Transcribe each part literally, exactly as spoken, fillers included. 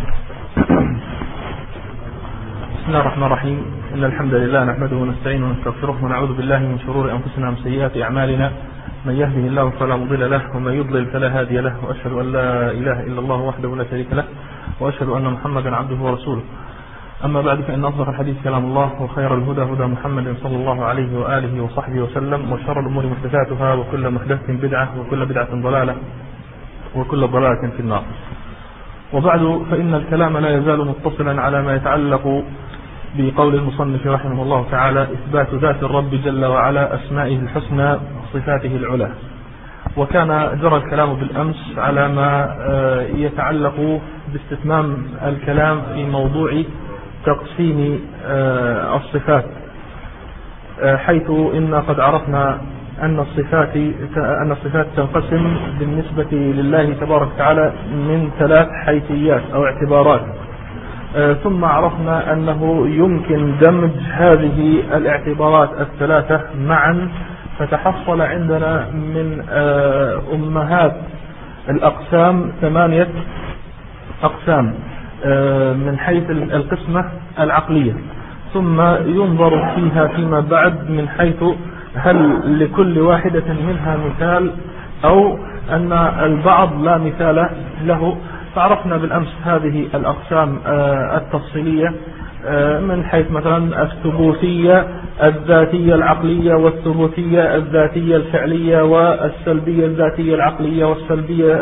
بسم الله الرحمن الرحيم. إن الحمد لله نحمده ونستعينه ونستغفره ونعوذ بالله من شرور أنفسنا ومن سيئات أعمالنا. من يهده الله فلا مضل له ومن يضلل فلا هادي له، وأشهد أن لا إله إلا الله وحده لا شريك له، وأشهد أن محمدا عبده ورسوله. أما بعد، فإن أصدق الحديث كلام الله، وخير الهدى هدى محمد صلى الله عليه وآله وصحبه وسلم، وشر الأمور محدثاتها، وكل محدثة بدعة، وكل بدعة ضلالة، وكل ضلالة في النار. وبعد، فإن الكلام لا يزال متصلا على ما يتعلق بقول المصنف رحمه الله تعالى: إثبات ذات الرب جل وعلا، أسمائه الحسنى، صفاته العلى. وكان جرى الكلام بالأمس على ما يتعلق باستتمام الكلام في موضوع تقسيم الصفات، حيث إن قد عرفنا أن الصفات أن الصفات تنقسم بالنسبة لله تبارك وتعالى من ثلاث حيثيات أو اعتبارات، ثم عرفنا أنه يمكن دمج هذه الاعتبارات الثلاثة معا، فتحصل عندنا من أمهات الأقسام ثمانية أقسام من حيث القسمة العقلية، ثم ينظر فيها فيما بعد من حيث هل لكل واحدة منها مثال أو أن البعض لا مثال له. فعرفنا بالأمس هذه الأقسام التفصيلية من حيث مثلا الثبوتية الذاتية العقلية، والثبوتية الذاتية الفعلية، والسلبية الذاتية العقلية، والسلبية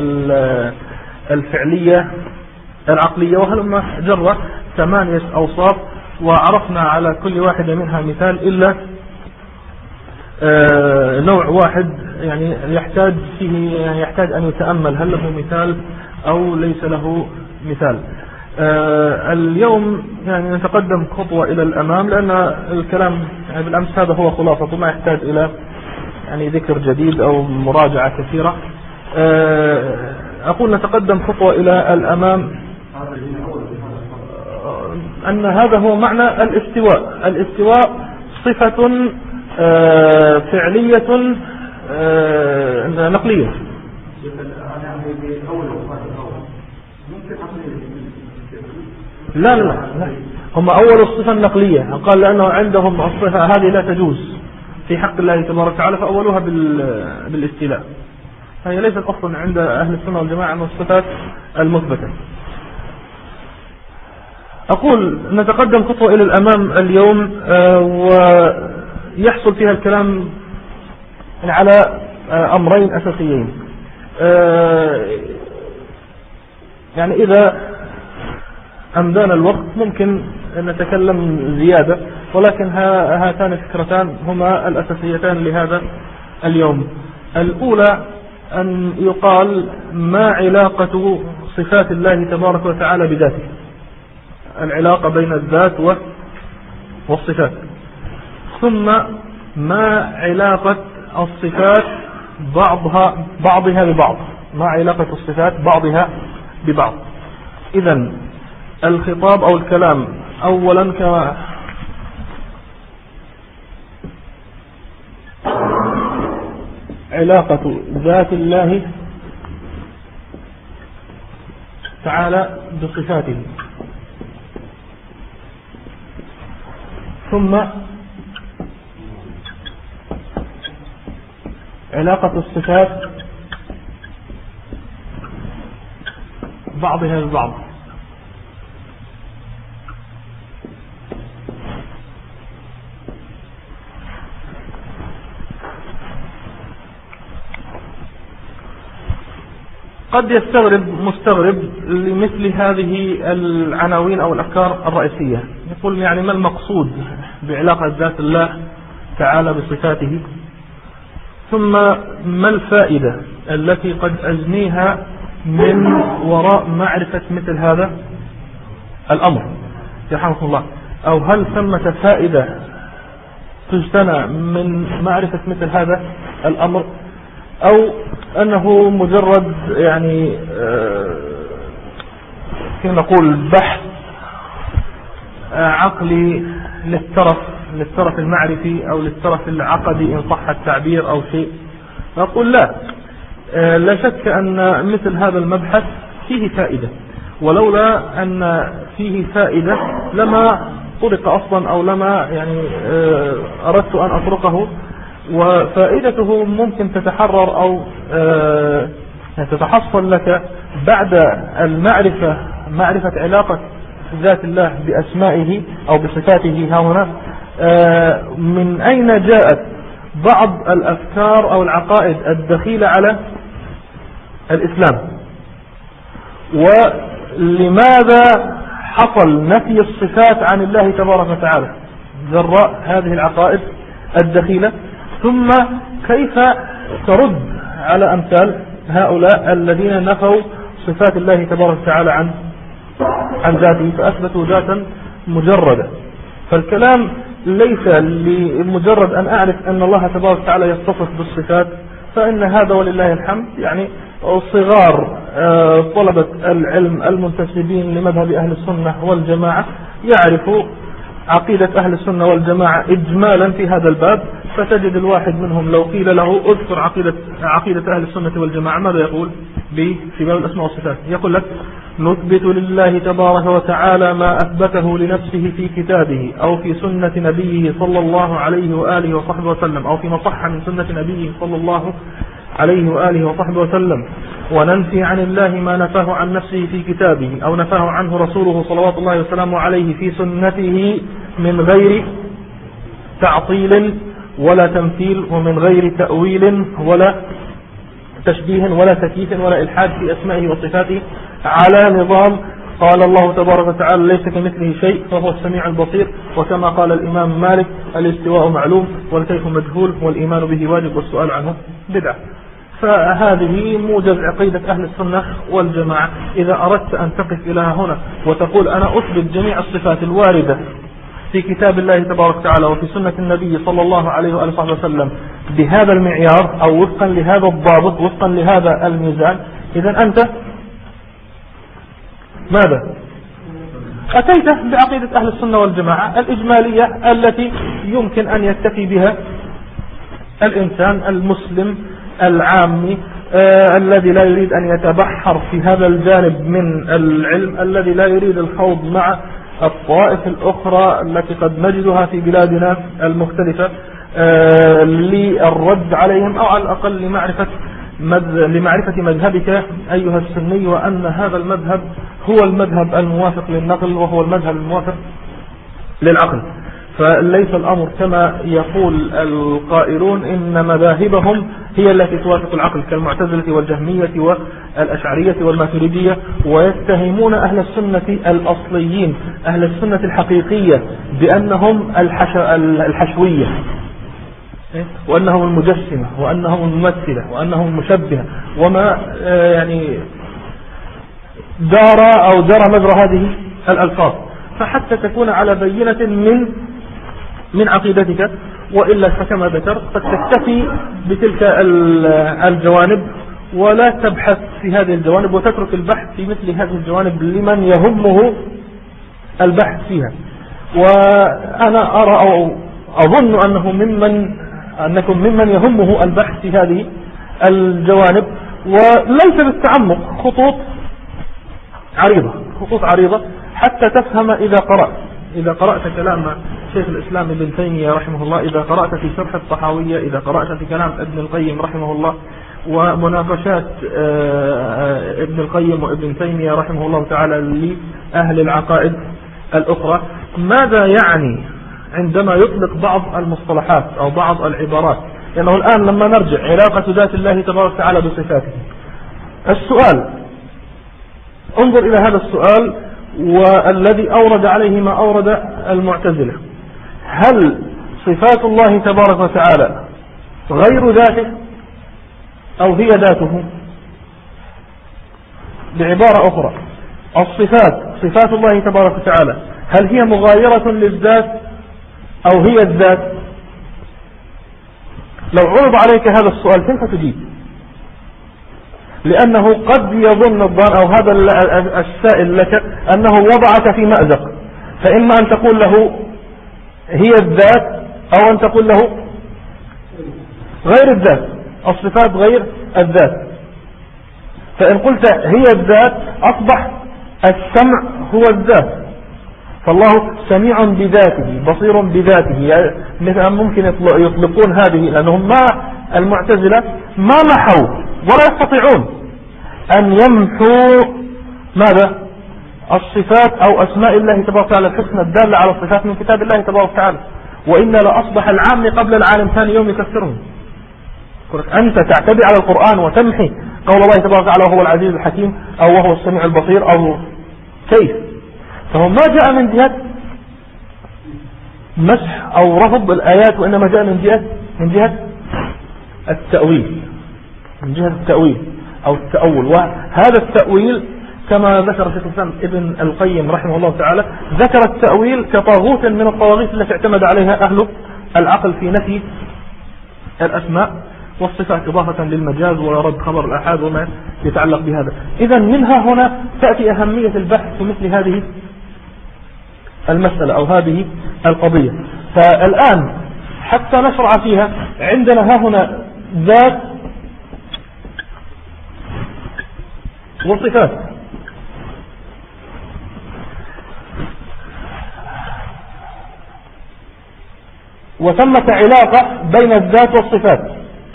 الفعلية العقلية، وهلما جرى ثمانية أوصاف. وعرفنا على كل واحدة منها مثال إلا نوع واحد يعني يحتاج فيه يعني يحتاج أن يتأمل هل له مثال أو ليس له مثال. آه اليوم يعني نتقدم خطوة إلى الأمام، لأن الكلام يعني بالأمس هذا هو خلاصة، ما يحتاج إلى يعني ذكر جديد أو مراجعة كثيرة. آه أقول نتقدم خطوة إلى الأمام، أن هذا هو معنى الاستواء. الاستواء صفة آه فعلية آه نقلية. لا لا لا هم أول الصفة النقلية، قال لأنه عندهم الصفة هذه لا تجوز في حق الله تبارك وتعالى، فأولوها بالاستيلاء. هي ليست أصلا عند أهل السنة والجماعة من الصفات المثبتة. أقول نتقدم خطوة إلى الأمام اليوم، ويحصل فيها الكلام على أمرين أساسيين. يعني إذا أمدانا الوقت ممكن نتكلم زيادة، ولكن هاتان الفكرتان هما الأساسيتان لهذا اليوم. الأولى أن يقال ما علاقة صفات الله تبارك وتعالى بذاته، العلاقة بين الذات والصفات. ثم ما علاقة الصفات بعضها بعضها ببعض، ما علاقة الصفات بعضها ببعض. إذن الخطاب أو الكلام أولا كما علاقة ذات الله تعالى بصفاته، ثم علاقة الصفات بعضها ببعض. قد يستغرب مستغرب لمثل هذه العناوين أو الأفكار الرئيسية، يقول يعني ما المقصود بعلاقة ذات الله تعالى بصفاته، ثم ما الفائدة التي قد أجنيها من وراء معرفة مثل هذا الأمر يرحمكم الله، أو هل ثمة فائدة تجتنى من معرفة مثل هذا الأمر، أو أنه مجرد يعني كيف نقول بحث عقلي للترف للترف المعرفي أو للترف العقدي إن صح التعبير أو شيء. نقول لا، لا شك أن مثل هذا المبحث فيه فائدة، ولولا أن فيه فائدة لما طرق أصلا أو لما يعني أردت أن أطرقه. وفائدته ممكن تتحرر أو تتحصل لك بعد المعرفة، معرفة علاقة ذات الله بأسمائه أو بصفاته ها هنا، من أين جاءت بعض الأفكار أو العقائد الدخيلة على الإسلام، ولماذا حصل نفي الصفات عن الله تبارك وتعالى جراء هذه العقائد الدخيلة، ثم كيف ترد على أمثال هؤلاء الذين نفوا صفات الله تبارك وتعالى عن عن ذاته فأثبتوا ذاتا مجردة. فالكلام ليس لمجرد أن أعرف أن الله تبارك وتعالى يتصف بالصفات، فإن هذا ولله الحمد يعني صغار طلبة العلم المنتسبين لمذهب أهل السنة والجماعة يعرفوا عقيدة أهل السنة والجماعة إجمالا في هذا الباب، فتجد الواحد منهم لو قيل له اذكر عقيدة, عقيدة أهل السنة والجماعة ماذا يقول في باب الأسماء والصفات؟ يقول لك نثبت لله تبارك وتعالى ما أثبته لنفسه في كتابه أو في سنة نبيه صلى الله عليه وآله وصحبه وسلم، أو فيما صح من سنة نبيه صلى الله عليه وآله وصحبه وسلم، وننفي عن الله ما نفاه عن نفسه في كتابه أو نفاه عنه رسوله صلوات الله وسلامه عليه في سنته من غير تعطيل ولا تمثيل ومن غير تأويل ولا تشبيه ولا تكييف ولا إلحاد في أسمائه وصفاته، على نظام قال الله تبارك وتعالى ليس كمثله شيء فهو السميع البصير، وكما قال الإمام مالك الاستواء معلوم والكيف مجهول والإيمان به واجب والسؤال عنه بدعة. فهذه موجز عقيدة أهل السنة والجماعة. إذا أردت أن تقف إلى هنا وتقول أنا أثبت جميع الصفات الواردة في كتاب الله تبارك وتعالى وفي سنة النبي صلى الله عليه وآله وسلم بهذا المعيار أو وفقا لهذا الضابط وفقا لهذا الميزان، إذا أنت ماذا؟ أتيت بعقيدة أهل السنة والجماعة الإجمالية التي يمكن أن يكتفي بها الإنسان المسلم العامي آه الذي لا يريد أن يتبحر في هذا الجانب من العلم، الذي لا يريد الخوض مع الطوائف الأخرى التي قد نجدها في بلادنا المختلفة آه للرد عليهم، أو على الأقل لمعرفة لمعرفة مذهبك أيها السني، وأن هذا المذهب هو المذهب الموافق للنقل وهو المذهب الموافق للعقل. فليس الأمر كما يقول القائلون إن مذاهبهم هي التي توافق العقل كالمعتزلة والجهمية والأشعرية والماتريدية، ويتهمون أهل السنة الأصليين أهل السنة الحقيقية بأنهم الحش... الحشوية، وأنهم المجسمة وأنهم الممثلة وأنهم المشبهة وما يعني دار أو جرى مجرى هذه الألفاظ، فحتى تكون على بينة من من عقيدتك، وإلا فكما ذكرت قد تكتفي بتلك الجوانب ولا تبحث في هذه الجوانب وتترك البحث في مثل هذه الجوانب لمن يهمه البحث فيها. وأنا أرى أو أظن أنه ممن أنكم ممن يهمه البحث في هذه الجوانب، وليس بالتعمق، خطوط عريضة خطوط عريضة حتى تفهم إذا قرأت إذا قرأت كلام شيخ الإسلام ابن تيمية رحمه الله، إذا قرأت في شرح الطحاوية، إذا قرأت في كلام ابن القيم رحمه الله ومناقشات ابن القيم وابن تيمية رحمه الله تعالى لأهل العقائد الأخرى، ماذا يعني عندما يطلق بعض المصطلحات أو بعض العبارات؟ لأنه يعني الآن لما نرجع علاقة ذات الله تبارك وتعالى بصفاته، السؤال انظر إلى هذا السؤال والذي أورد عليه ما أورد المعتزلة، هل صفات الله تبارك وتعالى غير ذاته أو هي ذاته؟ بعبارة أخرى، الصفات صفات الله تبارك وتعالى هل هي مغايرة للذات أو هي الذات؟ لو عرض عليك هذا السؤال كيف تجيب؟ لأنه قد يظن الظان أو هذا السائل لك أنه وضعك في مأزق، فإما أن تقول له هي الذات أو أن تقول له غير الذات، الصفات غير الذات. فإن قلت هي الذات أصبح السمع هو الذات، فالله سميع بذاته بصير بذاته. مثلا ممكن يطلقون هذه، لأنهم ما المعتزلة ما محوا ولا يستطيعون أن يمحوا ماذا؟ الصفات أو أسماء الله تبارك وتعالى الحسنى الدالة على الصفات من كتاب الله تبارك وتعالى، وإن لأصبح العام قبل العالم ثاني يوم يكفرهم. أنت تعتدي على القرآن وتمحي قول الله تبارك وتعالى وهو العزيز الحكيم أو وهو السميع البصير أو كيف؟ فهو ما جاء من جهة مسح أو رفض الآيات، وإنما جاء من جهة من جهة التأويل، من جهة التأويل أو التأول. وهذا التأويل كما ذكر شيخ الإسلام ابن القيم رحمه الله تعالى، ذكر التأويل كطاغوت من الطواغيت التي اعتمد عليها أهل العقل في نفي الأسماء والصفات إضافة للمجاز ورد خبر الآحاد وما يتعلق بهذا. إذا منها هنا تأتي أهمية البحث في مثل هذه المسألة أو هذه القضية. فالآن حتى نشرع فيها عندنا ها هنا ذات وصفات. وثمة علاقة بين الذات والصفات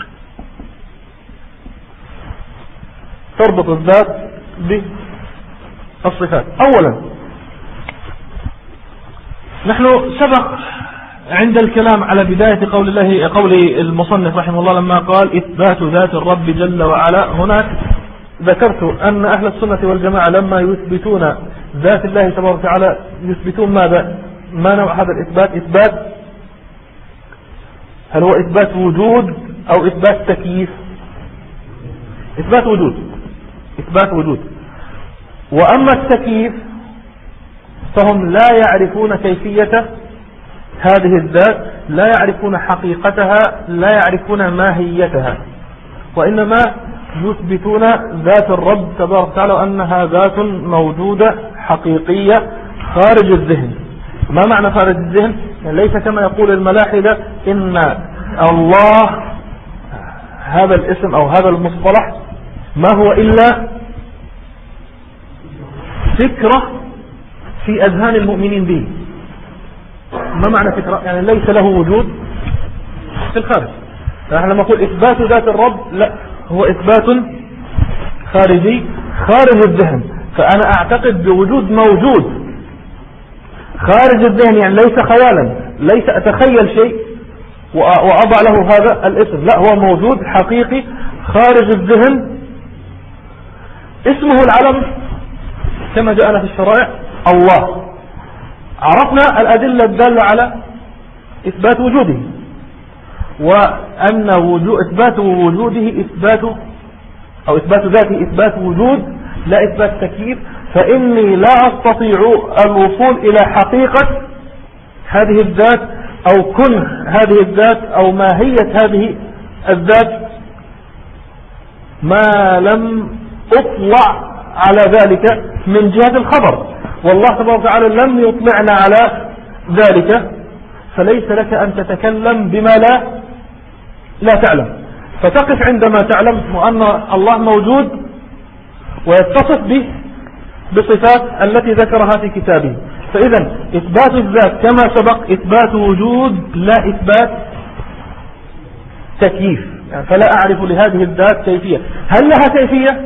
تربط الذات بالصفات. أولا نحن سبق عند الكلام على بداية قول الله قول المصنف رحمه الله لما قال إثبات ذات الرب جل وعلا، هناك ذكرت أن أهل السنة والجماعة لما يثبتون ذات الله تبارك وتعالى يثبتون ماذا؟ ما نوع هذا الإثبات؟ إثبات هل هو إثبات وجود أو إثبات تكييف؟ إثبات وجود، إثبات وجود. وأما التكييف فهم لا يعرفون كيفية هذه الذات، لا يعرفون حقيقتها، لا يعرفون ماهيتها، وإنما يثبتون ذات الرب تبارك وتعالى أنها ذات موجودة حقيقية خارج الذهن. ما معنى خارج الذهن؟ يعني ليس كما يقول الملاحدة إن الله هذا الاسم أو هذا المصطلح ما هو إلا فكرة في أذهان المؤمنين به. ما معنى فكرة؟ يعني ليس له وجود في الخارج. فنحن لما نقول إثبات ذات الرب لا، هو إثبات خارجي خارج الذهن. فأنا أعتقد بوجود موجود خارج الذهن، يعني ليس خيالا، ليس أتخيل شيء وأضع له هذا الاسم، لا، هو موجود حقيقي خارج الذهن. اسمه العلم كما جاءنا في الشرائع الله. عرفنا الأدلة الدالة على إثبات وجوده، وأن وجود إثبات وجوده إثبات أو إثبات ذاته إثبات وجود لا إثبات تكييف. فإني لا أستطيع الوصول إلى حقيقة هذه الذات أو كن هذه الذات أو ماهية هذه الذات ما لم أطلع على ذلك من جهة الخبر، والله تبارك وتعالى لم يطلعنا على ذلك. فليس لك أن تتكلم بما لا لا تعلم، فتقف عندما تعلم أن الله موجود ويتصف به بصفات التي ذكرها في كتابه. فإذا إثبات الذات كما سبق إثبات وجود لا إثبات تكييف. يعني فلا أعرف لهذه الذات كيفية. هل لها كيفية؟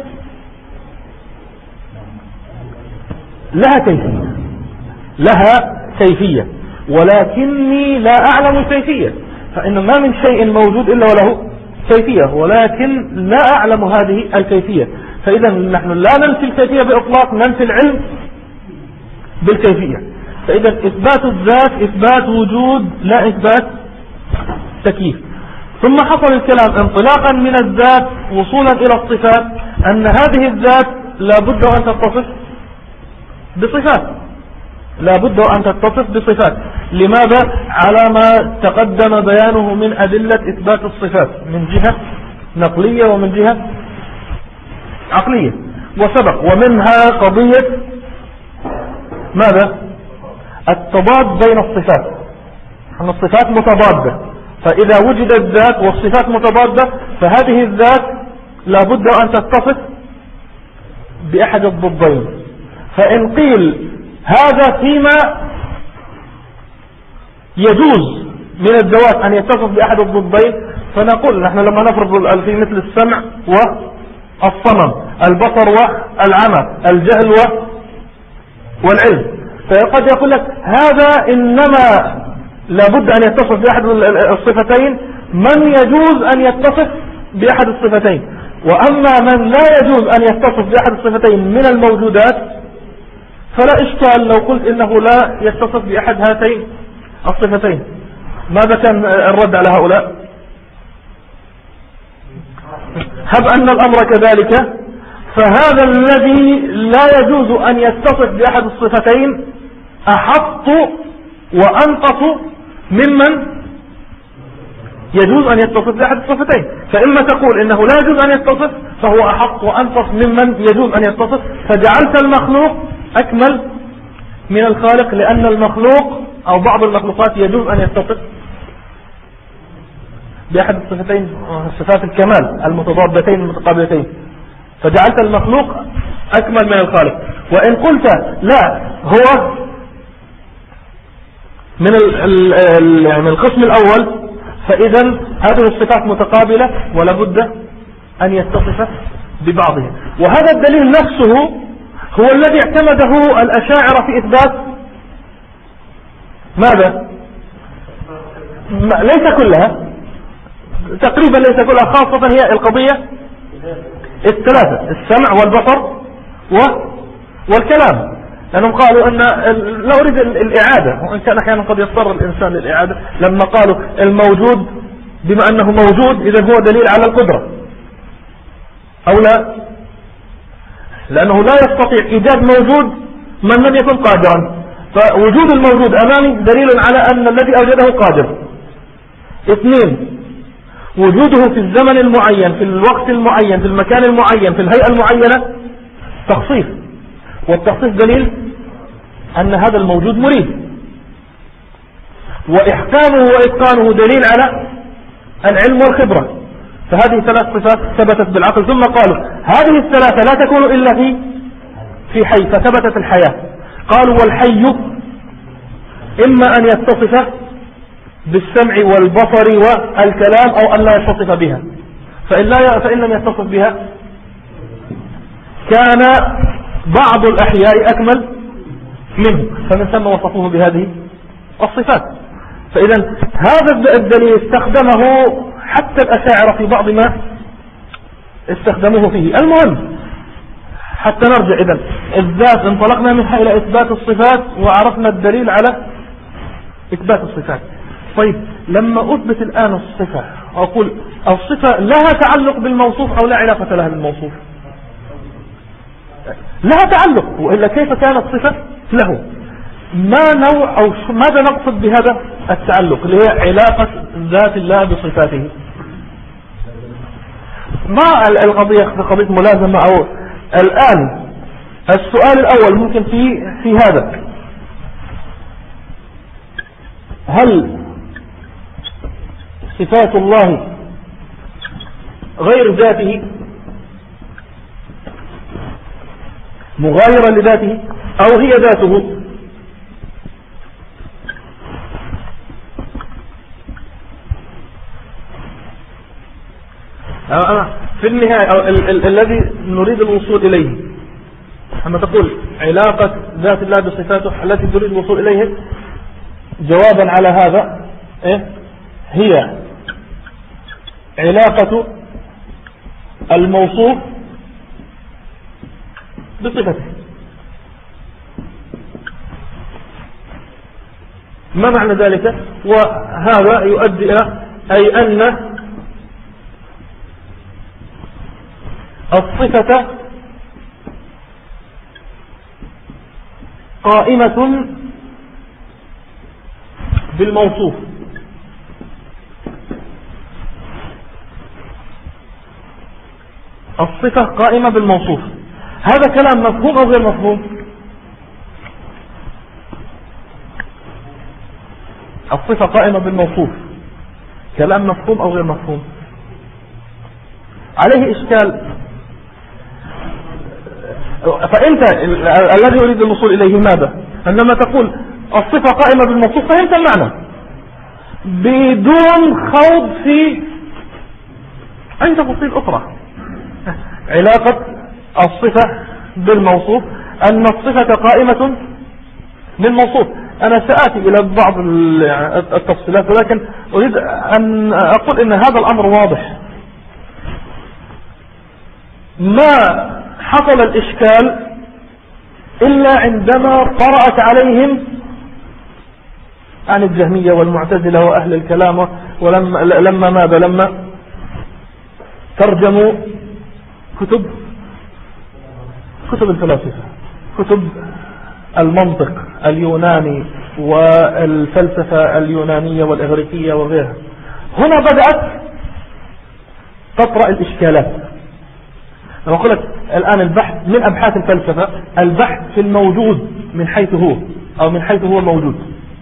لها كيفية، لها كيفية، ولكني لا أعلم الكيفية. فإن ما من شيء موجود إلا وله كيفية، ولكن لا أعلم هذه الكيفية. فإذا نحن لا ننفي الكيفية بإطلاق، ننفي العلم بالكيفية. فإذا إثبات الذات إثبات وجود لا إثبات تكييف. ثم حصل الكلام انطلاقا من الذات وصولا إلى الصفات، أن هذه الذات لا بد أن تتصف بصفات، لا بد أن تتصف بصفات. لماذا؟ على ما تقدم بيانه من أدلة إثبات الصفات من جهة نقلية ومن جهة عقلية وسبق. ومنها قضية ماذا؟ التضاد بين الصفات، أن الصفات متضادة. فإذا وجدت الذات والصفات متضادة فهذه الذات لا بد أن تتصف بأحد الضدين. فإن قيل هذا فيما يجوز من الذوات أن يتصف بأحد الضدين، فنقول نحن لما نفرض في مثل السمع والصمم، البصر والعمى، الجهل والعلم، فقد يقول لك هذا إنما لابد أن يتصف بأحد الصفتين من يجوز أن يتصف بأحد الصفتين، وأما من لا يجوز أن يتصف بأحد الصفتين من الموجودات فلا إشكال لو قلت إنه لا يتصف بأحد هاتين الصفتين. ماذا كان الرد على هؤلاء؟ هب أن الأمر كذلك، فهذا الذي لا يجوز أن يتصف بأحد الصفتين أحط وأنقص ممن يجوز أن يتصف بأحد الصفتين. فإما تقول إنه لا يجوز أن يتصف فهو أحط وأنقص ممن يجوز أن يتصف، فجعلت المخلوق أكمل من الخالق، لأن المخلوق أو بعض المخلوقات يجوز أن يتصف بأحد الصفتين، صفات الكمال المتضادتين المتقابلتين، فجعلت المخلوق أكمل من الخالق. وإن قلت لا هو من يعني القسم الأول، فإذا هذه الصفات متقابلة ولا بد أن يتصف ببعضها. وهذا الدليل نفسه هو الذي اعتمده الأشاعرة في إثبات ماذا؟ ليس كلها، تقريبا ليس كلها، خاصة هي القضية الثلاثة: السمع والبصر والكلام، لأنهم قالوا أن لا أريد الإعادة، وإن كان أحيانا قد يضطر الإنسان للإعادة، لما قالوا الموجود بما أنه موجود إذن هو دليل على القدرة أو لا، لأنه لا يستطيع إيجاد موجود من لم يكن قادرا، فوجود الموجود أمامي دليل على أن الذي أوجده قادر. اثنين، وجوده في الزمن المعين، في الوقت المعين، في المكان المعين، في الهيئة المعينة تخصيص، والتخصيص دليل أن هذا الموجود مريد، وإحكامه وإتقانه دليل على العلم والخبرة. فهذه ثلاث صفات ثبتت بالعقل. ثم قالوا هذه الثلاثة لا تكون إلا في في حي، فثبتت الحياة. قالوا والحي إما أن يتصف بالسمع والبصر والكلام أو أن لا يتصف بها، فإن, لا فإن لم يتصف بها كان بعض الأحياء أكمل منه، فمن ثم وصفوه بهذه الصفات. فإذا هذا الدليل استخدمه حتى الأشاعرة في بعض ما استخدموه فيه. المهم حتى نرجع إذن الذات انطلقنا منها إلى إثبات الصفات وعرفنا الدليل على إثبات الصفات. طيب لما أثبت الآن الصفة أقول الصفة لها تعلق بالموصوف أو لا علاقة لها بالموصوف؟ لها تعلق، وإلا كيف كانت صفة له؟ ما نوع أو ماذا نقصد بهذا التعلق اللي هي علاقة ذات الله بصفاته؟ ما القضية قضية ملازمة أو الآن السؤال الأول ممكن في في هذا: هل صفات الله غير ذاته مغايرة لذاته أو هي ذاته؟ في النهاية ال ال الذي نريد الوصول إليه لما تقول علاقة ذات الله بصفاته التي تريد الوصول إليه، جوابا على هذا إيه؟ هي علاقة الموصوف بصفته. ما معنى ذلك؟ وهذا يؤدي إلى أي أن الصفة قائمة بالموصوف، الصفة قائمة بالموصوف. هذا كلام مفهوم أو غير مفهوم؟ الصفة قائمة بالموصوف كلام مفهوم أو غير مفهوم؟ عليه إشكال. فأنت الذي يريد الوصول إليه ماذا؟ عندما تقول الصفة قائمة بالموصوف فهمت المعنى بدون خوض في أي تفاصيل أخرى. علاقة الصفة بالموصوف أن الصفة قائمة بالموصوف. أنا سآتي إلى بعض التفصيلات، ولكن أريد أن أقول إن هذا الأمر واضح. ما حصل الإشكال إلا عندما طرأت عليهم عن الجهمية والمعتزلة وأهل الكلام، ولما لما ماذا لما ترجموا كتب كتب الفلاسفة، كتب المنطق اليوناني والفلسفة اليونانية والإغريقية وغيرها. هنا بدأت تطرأ الإشكالات. لما أقول لك الآن البحث من أبحاث الفلسفة البحث في الموجود من حيث هو أو من حيث هو موجود،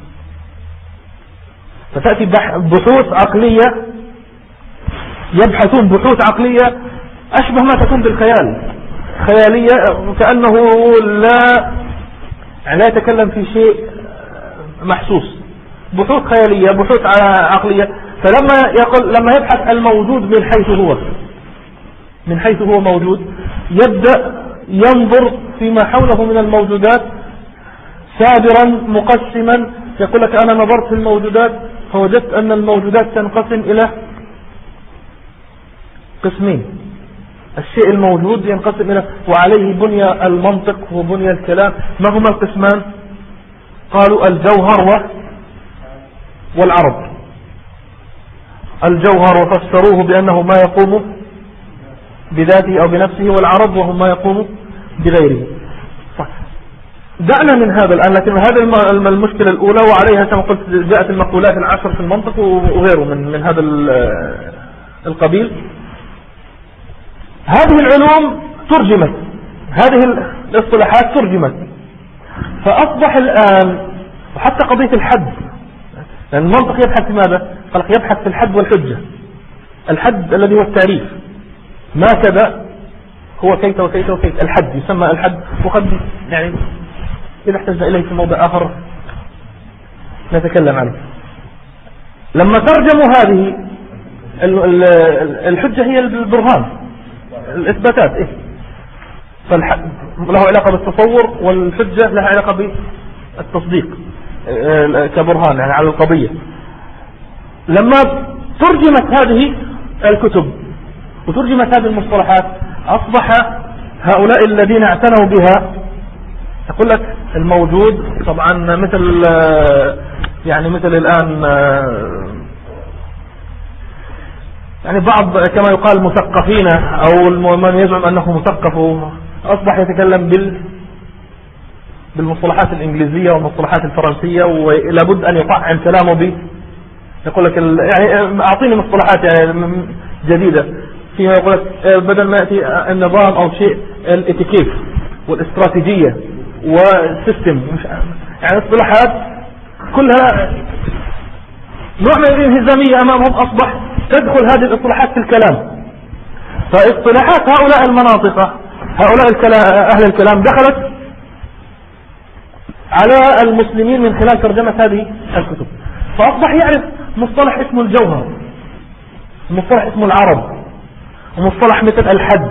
فتأتي بحوث عقلية، يبحثون بحوث عقلية أشبه ما تكون بالخيال، خيالية، كأنه لا لا يتكلم في شيء محسوس، بحوث خيالية، بحوث عقلية. فلما يقول لما يبحث الموجود من حيث هو من حيث هو موجود، يبدأ ينظر فيما حوله من الموجودات سابرا مقسما. يقول لك أنا نظرت في الموجودات فوجدت أن الموجودات تنقسم إلى قسمين. الشيء الموجود ينقسم إلى، وعليه بني المنطق وبني الكلام. ما هما القسمان؟ قالوا الجوهر والعرض. الجوهر وفسروه بأنه ما يقوم بذاته أو بنفسه، والعرض وهو ما يقوم بغيره. دعنا من هذا الآن، لكن هذه المشكلة الأولى، وعليها كما قلت جاءت المقولات العشر في المنطق وغيره من من هذا القبيل. هذه العلوم ترجمت، هذه الاصطلاحات ترجمت، فأصبح الآن وحتى قضية الحد، لأن المنطق يبحث في ماذا؟ قال يبحث في الحد والحجة. الحد الذي هو التعريف، ما كذا هو كيت وكيت وكيت، الحد يسمى الحد، وقد يعني إذا احتجنا إليه في موضع آخر نتكلم عنه. لما ترجموا هذه الحجة هي البرهان، الإثباتات، إيه؟ فالحد له علاقة بالتصور، والحجة لها علاقة بالتصديق كبرهان يعني على القضية. لما ترجمت هذه الكتب وترجمت هذه المصطلحات، أصبح هؤلاء الذين اعتنوا بها يقول لك الموجود طبعا مثل يعني مثل الآن يعني بعض كما يقال مثقفين أو من يزعم أنه مثقف أصبح يتكلم بال بالمصطلحات الإنجليزية والمصطلحات الفرنسية، ولابد أن يطعم كلامه ب يقول لك يعني أعطيني مصطلحات يعني جديدة فيها، يقول لك بدل ما يأتي النظام أو شيء الاتيكيت والاستراتيجية والسيستم، يعني اصطلاحات كلها نوع من الانهزامية أمامهم. أصبح تدخل هذه الاصطلاحات في الكلام، فاصطلاحات هؤلاء المناطق هؤلاء الكلام أهل الكلام دخلت على المسلمين من خلال ترجمة هذه الكتب، فأصبح يعرف مصطلح اسمه الجوهر، مصطلح اسمه العرض، ومصطلح مثل الحد.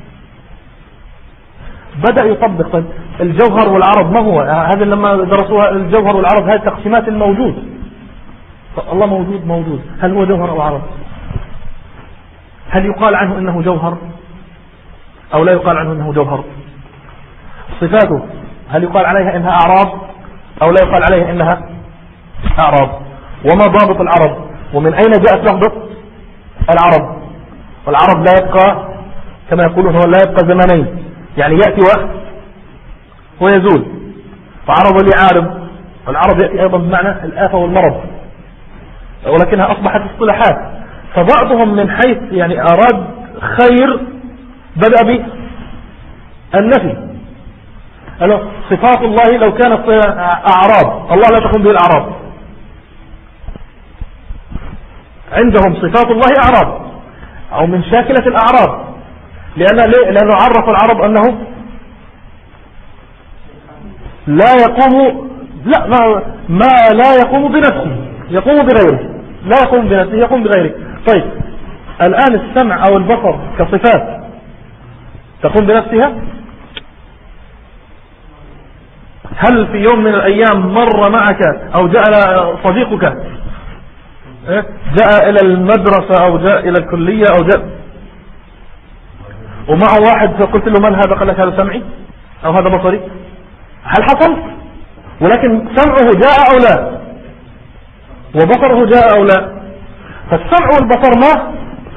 بدأ يطبق الجوهر والعرض ما هو هذا. لما درسوها الجوهر والعرض هذه تقسيمات الموجود، فالله موجود موجود، هل هو جوهر أو عرض؟ هل يقال عنه إنه جوهر أو لا يقال عنه إنه جوهر؟ صفاته هل يقال عليها إنها أعراض أو لا يقال عليها إنها أعراض؟ وما ضابط العرض؟ ومن أين جاءت لفظة العرض؟ والعرض لا يبقى كما يقولون هو لا يبقى زمانين، يعني يأتي وقت ويزول، فعرض لي عارض، والعرض يأتي أيضا بمعنى الآفة والمرض، ولكنها أصبحت اصطلاحات. فبعضهم من حيث يعني أراد خير بدأ بالنفي. صفات الله لو كانت أعراض، الله لا تكون به الأعراض. عندهم صفات الله أعراض أو من شاكلة الأعراض، لأن لأنه عرف العرب أنه لا يقوم، لا ما, ما لا يقوم بنفسه، يقوم بغيره، لا يقوم بنفسه يقوم بغيره. طيب الآن السمع أو البصر كصفات تقوم بنفسها؟ هل في يوم من الأيام مر معك أو جاء صديقك جاء إلى المدرسة أو جاء إلى الكلية أو جاء ومعه واحد فقلت له من هذا؟ قال لك هذا سمعي أو هذا بصري؟ هل حصل؟ ولكن سمعه جاء أو لا، وبصره جاء أو لا. فالسمع والبصر ما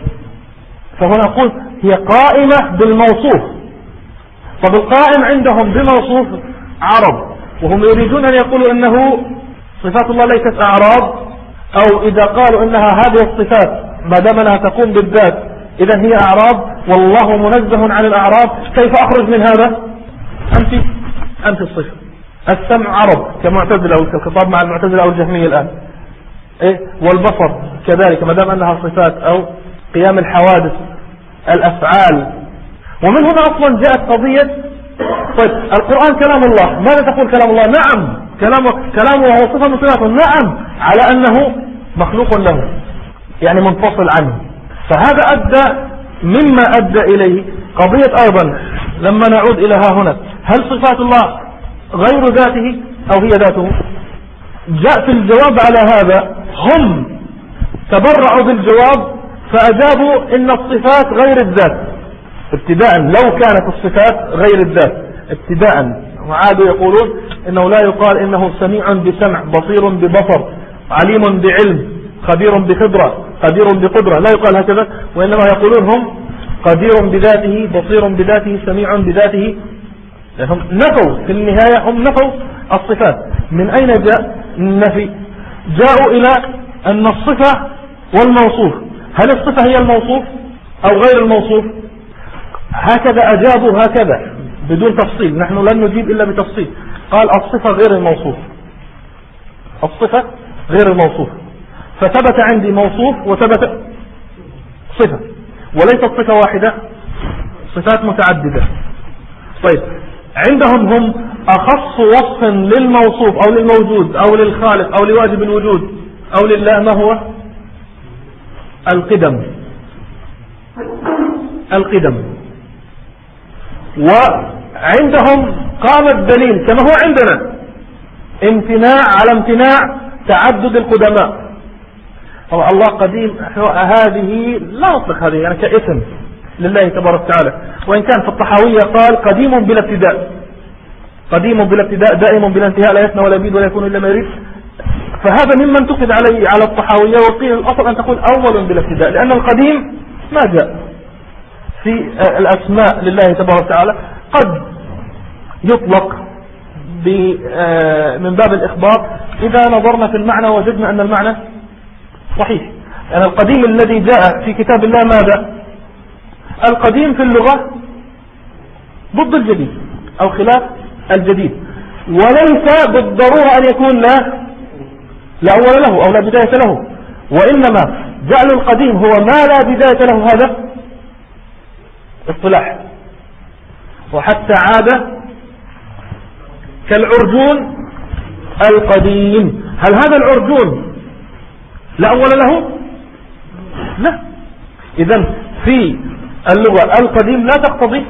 فهنا أقول هي قائمة بالموصوف. طب القائم عندهم بموصوف عرض، وهم يريدون أن يقولوا أنه صفات الله ليست أعراض، أو إذا قالوا أنها هذه الصفات ما دام أنها تقوم بالذات إذا هي أعراض والله منزه عن الأعراض. كيف أخرج من هذا؟ أنت أنت الصفة. السمع عرض كمعتزلة أو كخطاب مع المعتزلة أو الجهمية الآن، إيه؟ والبصر كذلك ما دام أنها صفات أو قيام الحوادث الأفعال. ومن هنا أصلا جاءت قضية طيب القرآن كلام الله، ماذا تقول كلام الله؟ نعم كلامه كلامه وهو صفة من صفاته، نعم على أنه مخلوق له يعني منفصل عنه. فهذا أدى مما أدى إليه قضية أيضا لما نعود إلى ها هنا، هل صفات الله غير ذاته أو هي ذاته؟ جاء في الجواب على هذا هم تبرعوا بالجواب فأجابوا إن الصفات غير الذات ابتداء، لو كانت الصفات غير الذات ابتداء. وعادوا يقولون إنه لا يقال إنه سميع بسمع، بصير ببصر، عليم بعلم، خبير بخبرة، قدير بقدرة، لا يقال هكذا، وإنما يقولون هم قدير بذاته، بصير بذاته، سميع بذاته. هم نفوا في النهاية، هم نفوا الصفات. من أين جاء النفي؟ جاءوا إلى أن الصفة والموصوف، هل الصفة هي الموصوف أو غير الموصوف؟ هكذا أجابوا هكذا بدون تفصيل، نحن لن نجيب إلا بتفصيل. قال الصفة غير الموصوف، الصفة غير الموصوف. فثبت عندي موصوف وثبت صفة، وليست صفة واحدة، صفات متعددة. طيب عندهم هم أخص وصف للموصوف أو للموجود أو للخالق أو لواجب الوجود أو لله ما هو؟ القدم، القدم. وعندهم قام الدليل كما هو عندنا امتناع على امتناع تعدد القدماء. الله قديم، هذه لا نطلق هذه يعني كاسم لله تبارك وتعالى، وإن كان في الطحاوية قال قديم بلا ابتداء، قديم بلا ابتداء دائم بلا انتهاء، لا يفنى ولا يبيد ولا يكون إلا ما يريد. فهذا ممن تقد عليه على الطحاوية، وقيل الأصل أن تقول أول بلا ابتداء، لأن القديم ما جاء في الأسماء لله تبارك وتعالى. قد يطلق من باب الإخبار إذا نظرنا في المعنى وجدنا أن المعنى صحيح. يعني القديم الذي جاء في كتاب الله ماذا؟ القديم في اللغة ضد الجديد أو خلاف الجديد، وليس بالضرورة أن يكون لا لا أول له أو لا بداية له، وإنما جعل القديم هو ما لا بداية له، هذا اصطلاح. وحتى عاد كالعرجون القديم، هل هذا العرجون لا أول له؟ لا. إذن في اللغة القديم لا تقتضي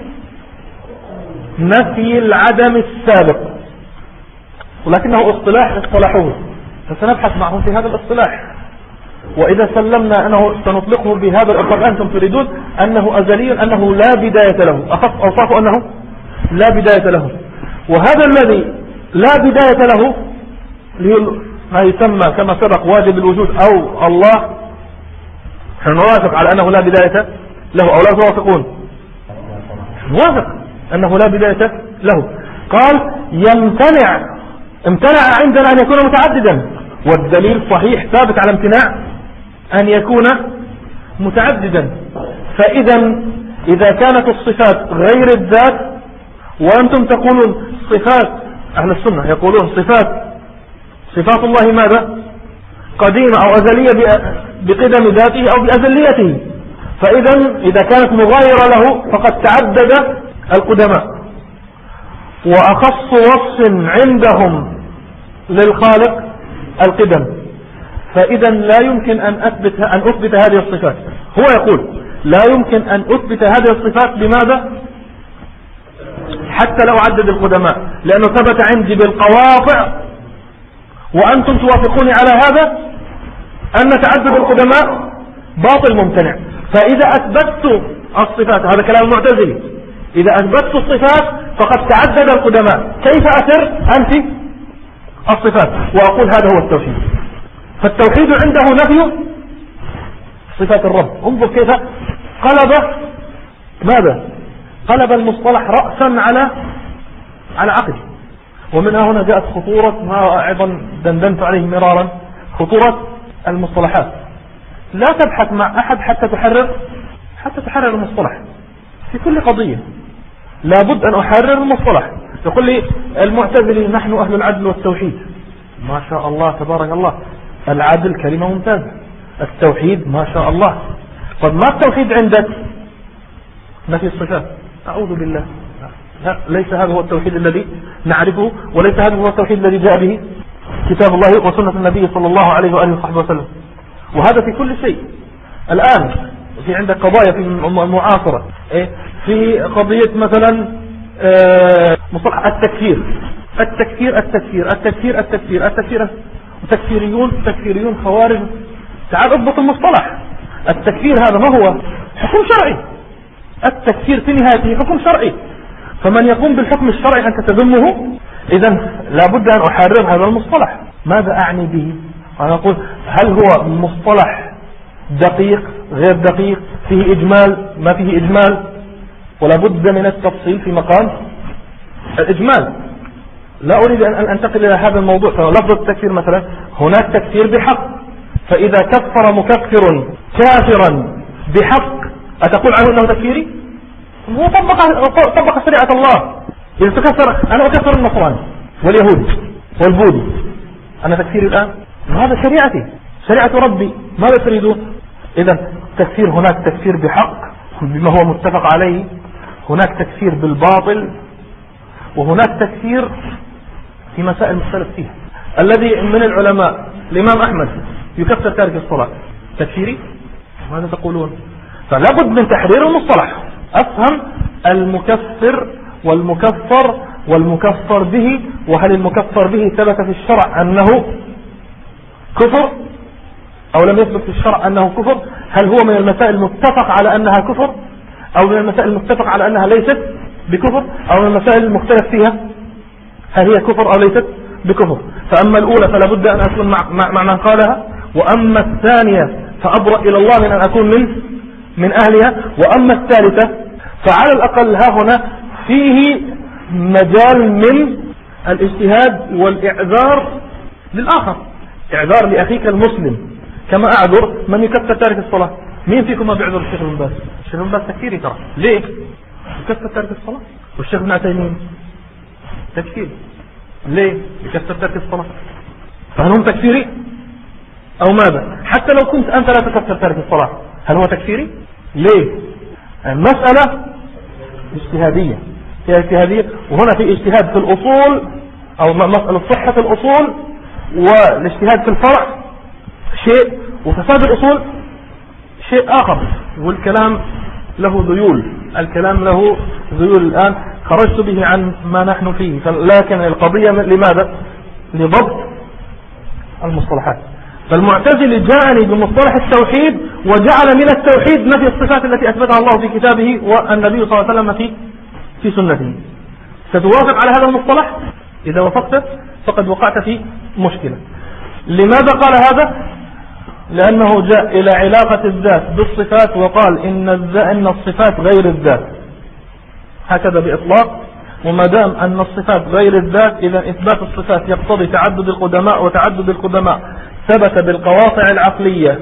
نفي العدم السابق، ولكنه اصطلاح اصطلحوه، فسنبحث معهم في هذا الاصطلاح. وإذا سلمنا أنه سنطلقه بهذا الأطلاق أنتم تريدون أنه أزلي، أنه لا بداية له، أخف أوصافه أنه لا بداية له. وهذا الذي لا بداية له ما يسمى كما سبق واجب الوجود أو الله، نوافق على أنه لا بداية له أو لا توافقون؟ نوافق أنه لا بداية له. قال يمتنع، امتنع عندنا أن يكون متعددا، والدليل صحيح ثابت على امتناع أن يكون متعددا. فإذا إذا كانت الصفات غير الذات، وأنتم تقولون صفات أهل السنة يقولون صفات صفات الله ماذا؟ قديمة أو أزلية بقدم ذاته أو بأزليته، فإذا إذا كانت مغايرة له فقد تعدد القدماء. وأخص وصف عندهم للخالق القدم، فإذا لا يمكن أن أثبت أن أثبت هذه الصفات. هو يقول لا يمكن أن أثبت هذه الصفات. بماذا؟ حتى لو عدد القدماء، لأنه ثبت عندي بالقواطع وأنتم توافقوني على هذا أن تعدد القدماء باطل ممتنع. فإذا أثبتت الصفات، هذا كلام المعتزلي، إذا أثبتت الصفات فقد تعدد القدماء، كيف أثر أنت الصفات؟ وأقول هذا هو التوحيد. فالتوحيد عنده نفي صفات الرب. انظر كيف قلب ماذا؟ قلب المصطلح رأسا على على عقل. ومن هنا جاءت خطورة ما أيضا دندنت عليه مرارا، خطورة المصطلحات. لا تبحث مع أحد حتى تحرر حتى تحرر المصطلح في كل قضية. لابد أن أحرر المصطلح. يقول لي المعتزلي نحن أهل العدل والتوحيد. ما شاء الله تبارك الله، العدل كلمة ممتازة، التوحيد ما شاء الله. طب ما التوحيد عندك؟ نفي الصفات. أعوذ بالله، لا، ليس هذا هو التوحيد الذي نعرفه، وليس هذا هو التوحيد الذي جاء به كتاب الله وسنة النبي صلى الله عليه وآله وصحبه وسلم. وهذا في كل شيء. الآن في عندك قضايا في المعاصرة، في قضية مثلا مصطلح التكفير التكفير التكفير التكفير التكفير التكفير تكفيريون تكفيريون خوارج. تعال اضبط المصطلح. التكفير هذا ما هو؟ حكم شرعي. التكفير في نهايته حكم شرعي، فمن يقوم بالحكم الشرعي أنت تذمه. إذا لابد أن أحرر هذا المصطلح. ماذا أعني به؟ أنا أقول هل هو مصطلح دقيق غير دقيق، فيه إجمال ما فيه إجمال، ولا بد من التفصيل في مقام الإجمال. لا أريد أن أنتقل إلى هذا الموضوع. فلفظ التكفير مثلا، هناك تكفير بحق، فإذا كفر مكفر كافرا بحق أتقول عنه أنه تكفيري؟ هو طبق طبق شريعة الله. إذا تكفر، أنا أكفر النصراني واليهود والبوذي، أنا تكفيري الآن؟ هذا شريعتي، شريعة ربي، ماذا تريدون؟ إذا تكفير، هناك تكفير بحق بما هو متفق عليه، هناك تكفير بالباطل، وهناك تكفير في مسائل مختلف فيها. الذي من العلماء الإمام أحمد يكفر تارك الصلاة، تكفيري؟ ماذا تقولون؟ فلا بد من تحرير المصطلح. أفهم المكفر والمكفر والمكفر به، وهل المكفر به ثبت في الشرع أنه كفر أو لم يثبت في الشرع أنه كفر؟ هل هو من المسائل المتفق على أنها كفر، أو من المسائل المتفق على أنها ليست بكفر، أو من المسائل المختلف فيها هل هي كفر أو ليست بكفر؟ فأما الأولى فلا بد أن أكون مع, مع, مع من قالها، وأما الثانية فأبرأ إلى الله من أن أكون من من أهلها، وأما الثالثة فعلى الأقل ها هنا فيه مجال من الاجتهاد والإعذار للآخر. إعذار لأخيك المسلم كما أعذر من يكفر تارك الصلاة. مين فيكم ما بيعذر الشيخ بن باز؟ الشيخ بن باز تكفيري ترى. ليه؟ يكفر تارك الصلاة. والشيخ ابن عثيمين تكفيري. ليه؟ يكفر تارك الصلاة. فهل هم تكفيري أو ماذا؟ حتى لو كنت أنت لا تكفر تارك الصلاة، هل هو تكفيري؟ ليه؟ المسألة اجتهادية، هي اجتهادية، وهنا في اجتهاد في الأصول أو مسألة صحة الأصول، والاجتهاد في الفرع شيء، وفساد الأصول شيء آخر. والكلام له ذيول، الكلام له ذيول. الآن خرجت به عن ما نحن فيه، لكن القضية لماذا؟ لضبط المصطلحات. فالمعتزلي جاءني بمصطلح التوحيد وجعل من التوحيد نفي الصفات التي أثبتها الله في كتابه والنبي صلى الله عليه وسلم في في سنته. ستوافق على هذا المصطلح؟ إذا وافقت فقد وقعت في مشكلة. لماذا قال هذا؟ لأنه جاء إلى علاقة الذات بالصفات وقال إن إن الصفات غير الذات، هكذا بإطلاق. وما دام أن الصفات غير الذات، إذا إثبات الصفات يقتضي تعدد القدماء، وتعدد القدماء ثبت بالقواطع العقلية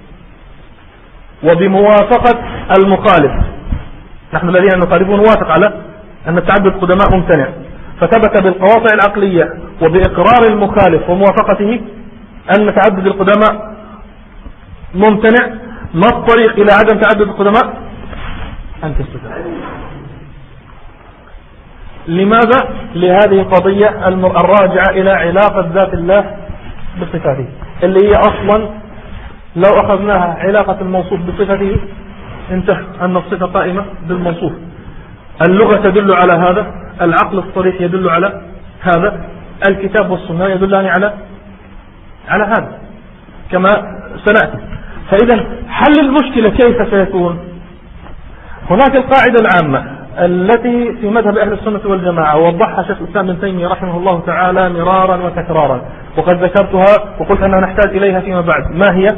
وبموافقة المخالف. نحن الذين نخالفون نوافق على أن تعدد القدماء ممتنع، فثبت بالقواطع العقلية وبإقرار المخالف وموافقته أن تعدد القدماء ممتنع. ما الطريق إلى عدم تعدد القدماء؟ أن تستثنى. لماذا؟ لهذه القضية الراجعة إلى علاقة ذات الله بصفاته، اللي هي أصلا لو أخذناها علاقة الموصوف بصفته انتهى أن الصفة قائمة بالموصوف. اللغة تدل على هذا، العقل الصريح يدل على هذا، الكتاب والسنة يدلان على على هذا كما سنأتي. فإذا حل المشكلة كيف سيكون؟ هناك القاعدة العامة التي في مذهب أهل السنة والجماعة وضحها شيخ الإسلام ابن تيمية رحمه الله تعالى مرارا وتكرارا، وقد ذكرتها وقلت أننا نحتاج إليها فيما بعد. ما هي؟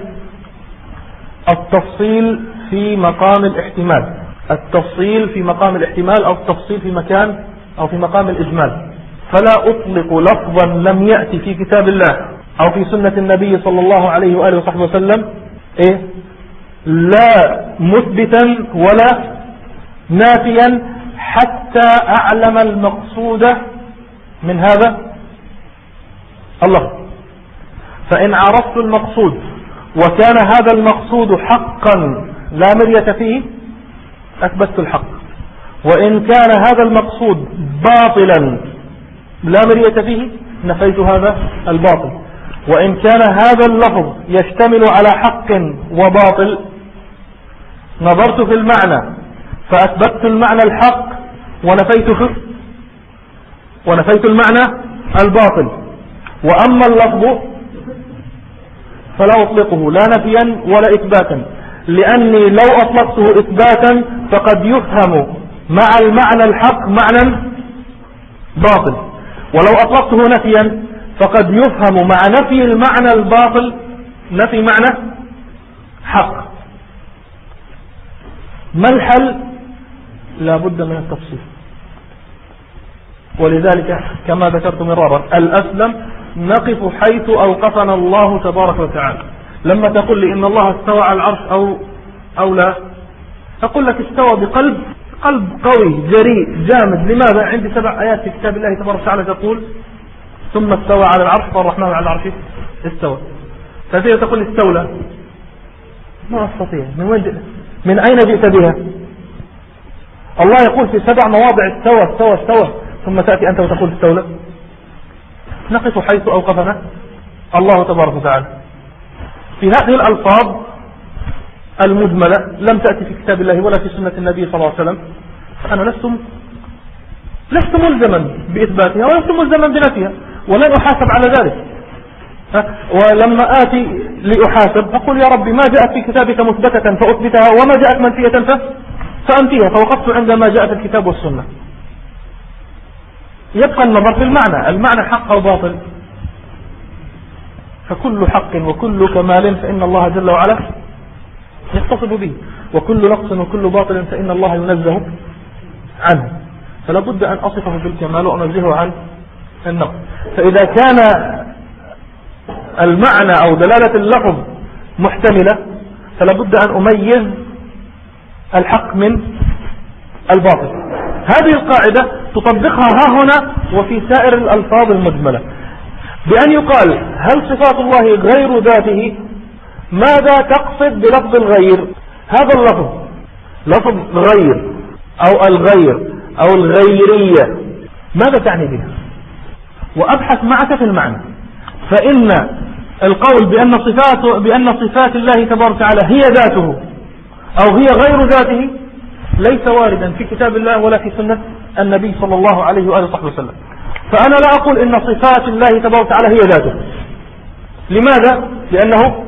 التفصيل في مقام الاحتمال، التفصيل في مقام الاحتمال أو التفصيل في مكان أو في مقام الإجمال. فلا أطلق لفظا لم يأتي في كتاب الله أو في سنة النبي صلى الله عليه وآله وصحبه وسلم إيه؟ لا مثبتا ولا نافيا حتى أعلم المقصود من هذا الله. فإن عرفت المقصود وكان هذا المقصود حقا لا مرية فيه أثبتت الحق، وإن كان هذا المقصود باطلا لا مرية فيه نفيت هذا الباطل، وإن كان هذا اللفظ يشتمل على حق وباطل نظرت في المعنى فأثبتت المعنى الحق ونفيت ونفيت المعنى الباطل. وأما اللفظ فلا أطلقه لا نفيا ولا إثباتا، لأني لو أطلقته إثباتا فقد يفهم مع المعنى الحق معنى باطل، ولو أطلقته نفيا فقد يفهم مع نفي المعنى الباطل نفي معنى حق. ما الحل؟ لا بد من التفصيل. ولذلك كما ذكرت مرارا الأسلم نقف حيث أوقفنا الله تبارك وتعالى. لما تقول لي إن الله استوى على العرش أو, أو لا، أقول لك استوى بقلب قلب قوي جريء جامد. لماذا؟ عندي سبع آيات في كتاب الله تبارك وتعالى تقول ثم استوى على العرش فالرحمن على العرش استوى. فإذا تقول استولى ما أستطيع. من وين من أين جئت بها؟ الله يقول في سبع مواضع استوى استوى استوى ثم تأتي أنت وتقول استولى. نقف حيث أوقفنا الله تبارك وتعالى. في هذه الألفاظ المجملة لم تأتي في كتاب الله ولا في سنة النبي صلى الله عليه وسلم، فأنا لست لست ملزما بإثباتها ولست ملزما بنفيها، ولن أحاسب على ذلك. ولما آتي لأحاسب أقول يا ربي ما جاءت في كتابك مثبتة فأثبتها وما جاءت منفية فأنفيها، فوقفت عندما جاءت الكتاب والسنة. يبقى النظر في المعنى، المعنى حق أو باطل. فكل حق وكل كمال فإن الله جل وعلا يتصف به، وكل نقص وكل باطل فإن الله ينزه عنه. فلا بد أن أصفه بالكمال وأنزهه عن النقص. فإذا كان المعنى أو دلالة اللفظ محتملة فلا بد أن أميز الحق من الباطل. هذه القاعدة تطبقها ها هنا وفي سائر الألفاظ المجملة، بأن يقال هل صفات الله غير ذاته؟ ماذا تقصد بلفظ الغير؟ هذا اللفظ لفظ غير أو الغير أو الغيرية ماذا تعني بها؟ وأبحث معك في المعنى. فإن القول بأن صفات بأن صفات الله تبارك وتعالى هي ذاته أو هي غير ذاته ليس واردا في كتاب الله ولا في سنة النبي صلى الله عليه وآله وصحبه وسلم. فأنا لا أقول إن صفات الله تبارك وتعالى هي ذاته. لماذا؟ لأنه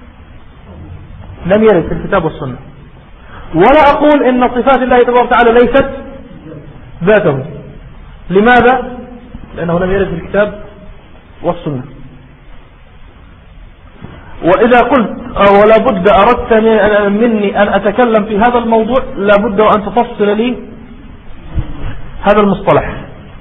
لم يرد في الكتاب والسنة. ولا أقول إن صفات الله تبارك وتعالى ليست ذاته. لماذا؟ لأنه لم يرد في الكتاب والسنة. وإذا قلت ولا بد أردت مني أن أتكلم في هذا الموضوع لا بد وأن تفصل لي هذا المصطلح،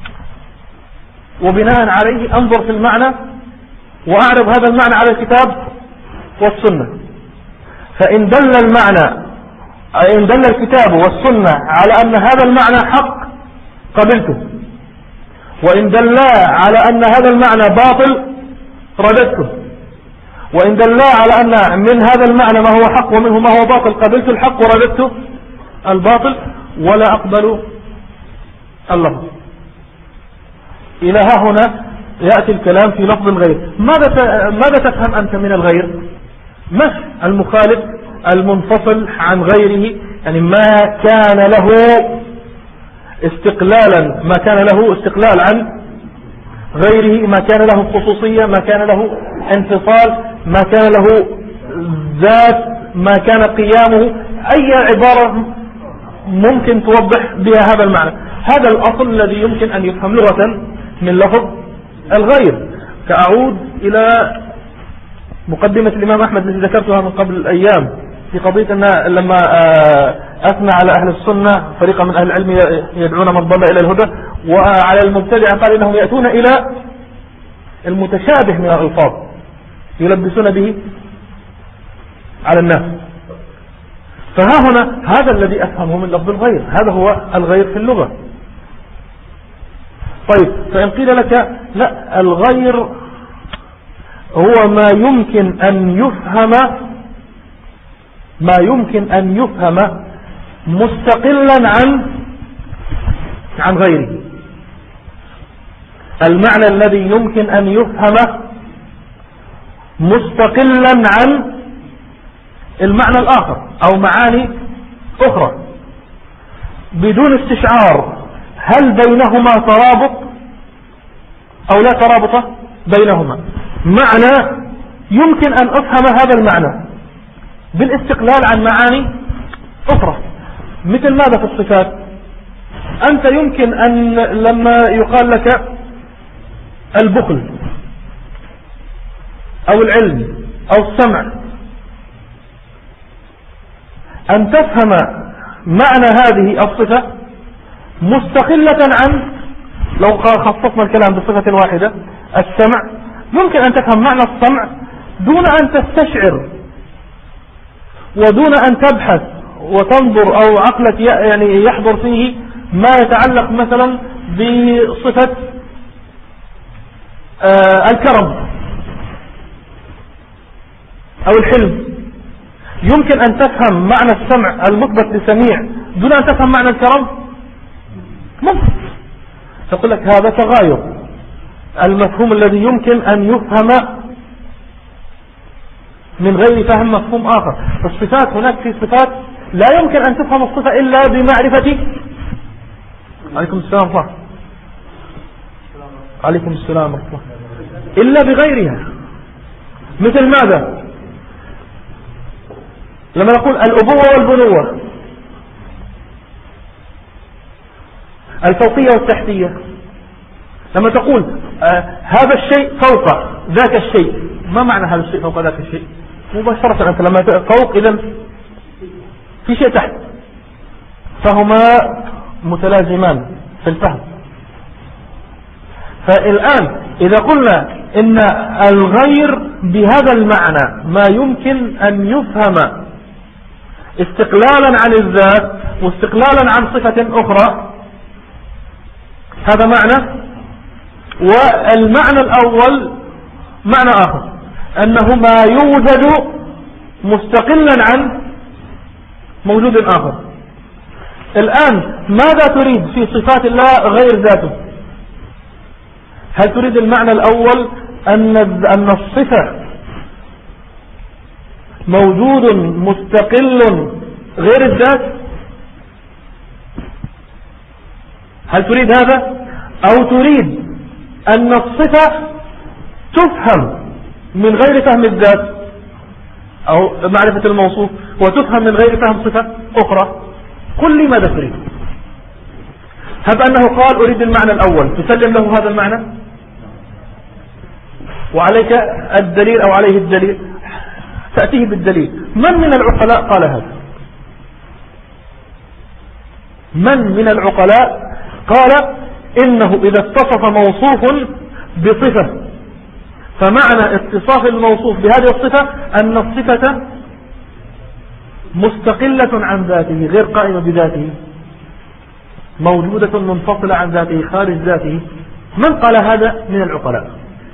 وبناء عليه أنظر في المعنى وأعرض هذا المعنى على الكتاب والسنة. فإن دل المعنى إن دل الكتاب والسنة على أن هذا المعنى حق قبلته، وإن دل على أن هذا المعنى باطل رددته، وإن دل على أن من هذا المعنى ما هو حق ومنه ما هو باطل قبلت الحق ورددت الباطل، ولا أقبل اللفظ. إلى ها هنا يأتي الكلام في لفظ الغير. ماذا ماذا تفهم أنت من الغير؟ ما المخالف المنفصل عن غيره، يعني ما كان له استقلالا، ما كان له استقلال عن غيره، ما كان له خصوصية، ما كان له انفصال، ما كان له ذات، ما كان قيامه. أي عبارة ممكن توضح بها هذا المعنى؟ هذا الأصل الذي يمكن أن يفهم لغة من لفظ الغير. كأعود إلى مقدمة الإمام أحمد التي ذكرتها من قبل الأيام في قضية أن لما أثنى على أهل السنة فريقا من أهل العلم يدعون من ضل إلى الهدى، وعلى المبتدع قال إنهم يأتون إلى المتشابه من الألفاظ يلبسون به على الناس. فها هنا هذا الذي أفهمه من لفظ الغير، هذا هو الغير في اللغة. طيب، فإن قيل لك لا، الغير هو ما يمكن أن يفهم ما يمكن أن يفهم مستقلا عن عن غيره. المعنى الذي يمكن أن يفهم مستقلا عن المعنى الآخر أو معاني أخرى بدون استشعار هل بينهما ترابط أو لا ترابط بينهما. معنى يمكن أن أفهم هذا المعنى بالاستقلال عن معاني أخرى. مثل ماذا في الصفات؟ أنت يمكن أن لما يقال لك البخل أو العلم أو السمع أن تفهم معنى هذه الصفة مستقلة عن، لو خصصنا الكلام بصفة واحدة السمع، يمكن أن تفهم معنى السمع دون أن تستشعر ودون أن تبحث وتنظر أو عقلك يعني يحضر فيه ما يتعلق مثلا بصفة آه الكرم أو الحلم. يمكن أن تفهم معنى السمع المثبت لسميع دون أن تفهم معنى الكرم؟ ممكن. تقول لك هذا تغاير المفهوم الذي يمكن أن يفهم من غير فهم مفهوم آخر. الصفات، هناك في صفات لا يمكن أن تفهم الصفة إلا بمعرفة. عليكم السلام ورحمة الله. عليكم السلام ورحمة الله. إلا بغيرها. مثل ماذا؟ لما نقول الأبوة والبنوة، الفوقية والتحتية، لما تقول آه هذا الشيء فوق ذاك الشيء، ما معنى هذا الشيء فوق ذاك الشيء؟ مباشرة أنت لما فوق إذن في شيء تحت، فهما متلازمان في الفهم. فالآن إذا قلنا إن الغير بهذا المعنى ما يمكن أن يفهم استقلالا عن الذات واستقلالا عن صفة أخرى، هذا معنى. والمعنى الأول معنى آخر، أنه ما يوجد مستقلا عن موجود آخر. الآن ماذا تريد في صفات الله غير ذاته؟ هل تريد المعنى الأول أن أن الصفة موجود مستقل غير الذات؟ هل تريد هذا؟ أو تريد أن الصفة تفهم من غير فهم الذات أو معرفة الموصوف وتفهم من غير فهم صفة أخرى؟ قل لي ماذا تريد. هب أنه قال أريد المعنى الأول، تسلم له هذا المعنى وعليك الدليل أو عليه الدليل، تأتيه بالدليل. من من العقلاء قال هذا؟ من من العقلاء قال إنه إذا اتصف موصوف بصفة فمعنى اتصاف الموصوف بهذه الصفة أن الصفة مستقلة عن ذاته غير قائمة بذاته، موجودة منفصلة عن ذاته خارج ذاته؟ من قال هذا من العقلاء؟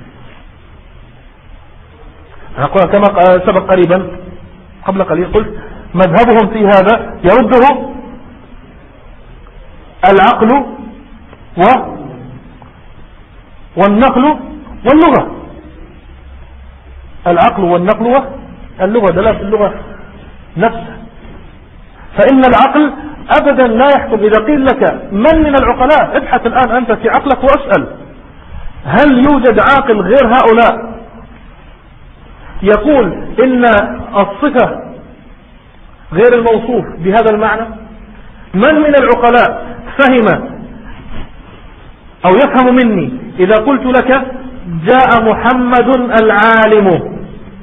أقول كما سبق قريبا قبل قليل قلت مذهبهم في هذا يرده العقل و والنقل واللغة. العقل والنقل واللغة دلالة اللغة نفسها. فإن العقل أبدا لا يحكم. إذا قيل لك من من العقلاء، ابحث الآن أنت في عقلك واسأل هل يوجد عاقل غير هؤلاء يقول إن الصفة غير الموصوف بهذا المعنى؟ من من العقلاء فهم أو يفهم مني إذا قلت لك جاء محمد العالم؟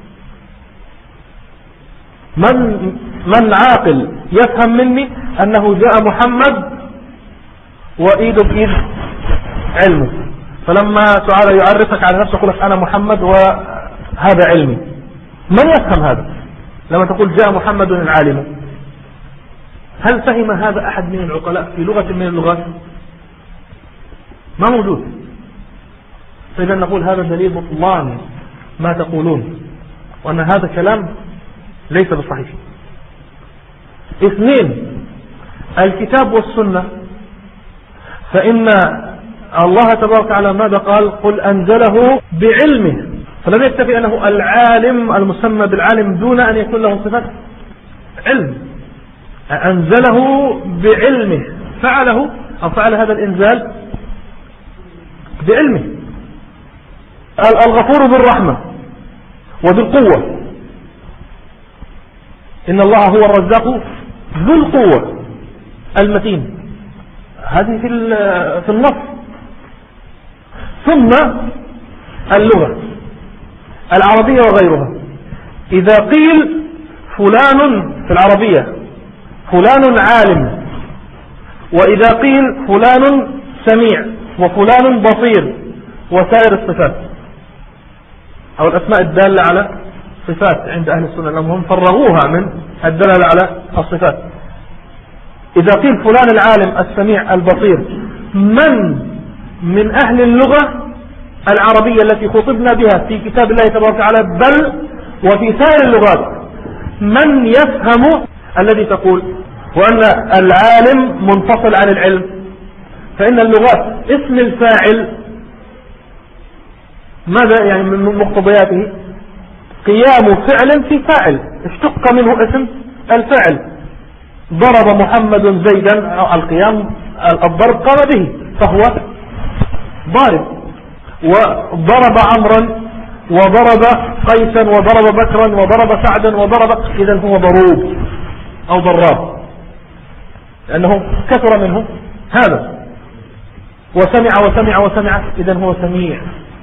من من عاقل يفهم مني أنه جاء محمد وإيده بإيد علمه؟ فلما تعالى يعرفك على نفسه يقول لك أنا محمد وهذا علمي. من يفهم هذا لما تقول جاء محمد العالم؟ هل فهم هذا أحد من العقلاء في لغة من اللغات؟ ما موجود. فإذا نقول هذا دليل بطلان ما تقولون، وأن هذا كلام ليس بصحيح. اثنين، الكتاب والسنة، فإن الله تبارك وتعالى ماذا قال؟ قل أنزله بعلمه، فلم يكتفي أنه العالم المسمى بالعالم دون أن يكون له صفة علم، أنزله بعلمه، فعله أو فعل هذا الإنزال بعلمه. الغفور ذو الرحمة وذو القوة، إن الله هو الرزاق ذو القوة المتين، هذه في في النص. ثم اللغة العربية وغيرها. إذا قيل فلان في العربية فلان عالم، وإذا قيل فلان سميع وفلان بصير وسائر الصفات أو الأسماء الدالة على صفات عند أهل السنة، لأنهم فرغوها من الدلالة على الصفات. إذا قيل فلان العالم السميع البصير، من من أهل اللغة العربية التي خطبنا بها في كتاب الله تبارك وتعالى بل وفي سائر اللغات من يفهم الذي تقول وأن العالم منفصل عن العلم؟ فإن اللغات اسم الفاعل ماذا يعني من مقتضياته؟ قيام فعل في فاعل، اشتق منه اسم الفاعل. ضرب محمد زيدا، القيام الضرب قام به فهو ضارب، وضرب عمرا وضرب قيسا وضرب بكرا وضرب سعدا وضرب، إذن هو ضروب أو ضراب لأنه كثر منه هذا. وسمع وسمع وسمع، إذن هو سميع.